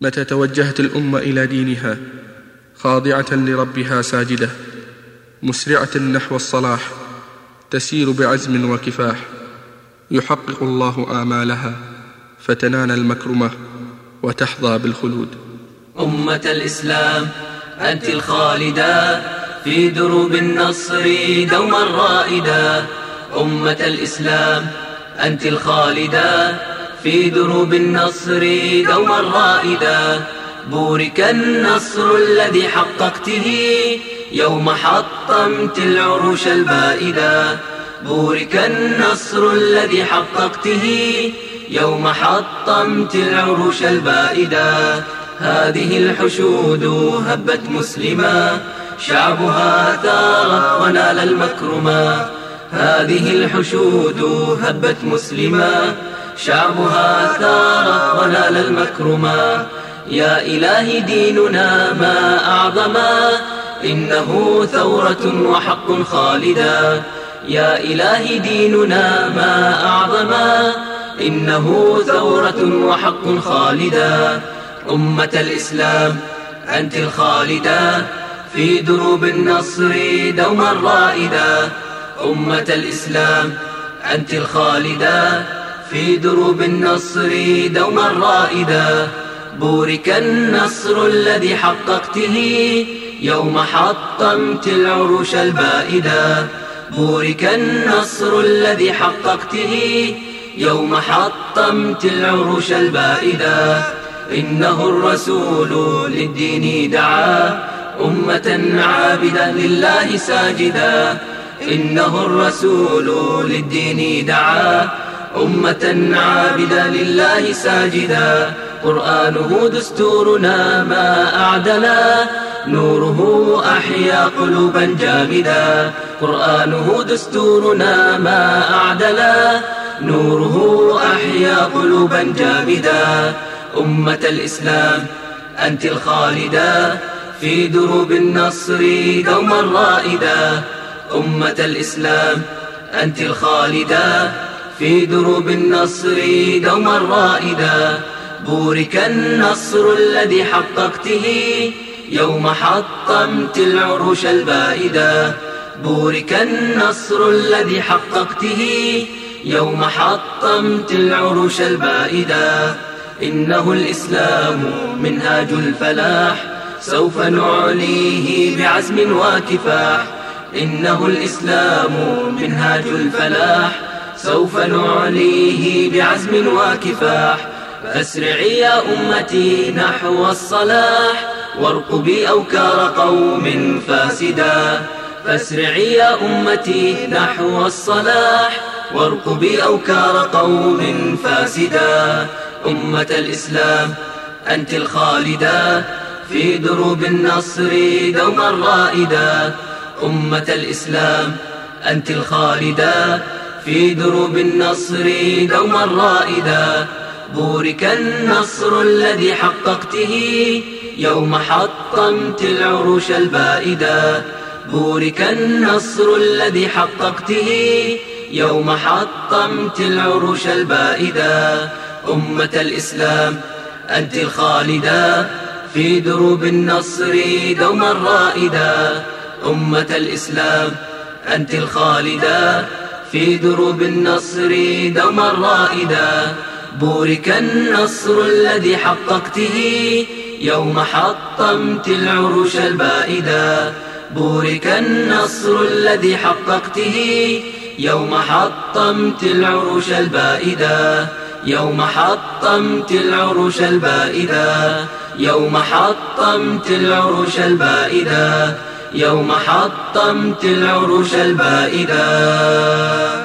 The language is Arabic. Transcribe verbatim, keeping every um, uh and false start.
متى توجهت الأمة إلى دينها خاضعة لربها ساجدة، مسرعة نحو الصلاح، تسير بعزم وكفاح، يحقق الله آمالها فتنال المكرمة وتحظى بالخلود. أمة الإسلام أنت الخالدة في دروب النصر دوما رائدة. أمة الإسلام أنت الخالدة في دروب النصر دوما رائدة. بورك النصر الذي حققته يوم حطمت العروش البائدة. بورك النصر الذي حققته يوم حطمت العروش البائدة. هذه الحشود هبت مسلما شعبها ثار ونال المكرما. هذه الحشود هبت مسلما شعبها ثار ونال المكرما. يا إلهي ديننا ما أعظما، إنه ثورة وحق خالدا. يا إلهي ديننا ما أعظما، إنه ثورة وحق خالدا. أمة الإسلام أنت الخالدة في دروب النصر دوما رائدة. أمة الإسلام أنت الخالدة في دروب النصر دوما رائدة. بورك النصر الذي حققته يوم حطمت العروش البائدة. بورك النصر الذي حققته يوم حطمت العروش البائدة. إنه الرسول للدين دعا أمة عابدة لله ساجدا. إنه الرسول للدين دعا أمة عابدة لله ساجدا. قرآنه دستورنا ما أعدلا، نوره أحيا قلوبا جامدا. قرآنه دستورنا ما أعدلا، نوره أحيا قلوبا جامدا. أمة الإسلام أنت الخالدة في دروب النصر دوما رائدة. أمة الإسلام أنت الخالدة في دروب النصر دوما رائدة. بورك النصر الذي حققته يوم حطمت العروش البائدة. بورك النصر الذي حققته يوم حطمت العروش البائدة. إنه الإسلام منهاج الفلاح، سوف نعليه بعزم وكفاح. إنه الإسلام منهاج الفلاح، سوف نعليه بعزم وكفاح. فاسرعي يا أمتي نحو الصلاح، وارقبي أوكار قوم فاسدا. فاسرعي يا أمتي نحو الصلاح، وارقبي أوكار قوم فاسدا. أمة الإسلام أنت الخالدة في دروب النصر دوما رائدة. أمة الإسلام أنت الخالدة في دروب النصر دوما رائدة. بورك النصر الذي حققته يوم حطمت العروش البائدة. بورك النصر الذي حققته يوم حطمت العروش البائدة. أمة الإسلام أنت الخالدة في دروب النصر دوما رائدة. أمة الإسلام أنت الخالدة في دروب النصر دوما رائدة. بورك النصر الذي حققته يوم حطمت العروش البائدة. بورك النصر الذي حققته يوم حطمت العروش البائدة. يوم حطمت العروش البائدة. يوم حطمت العروش البائدة. يوم حطمت العروش البائدة.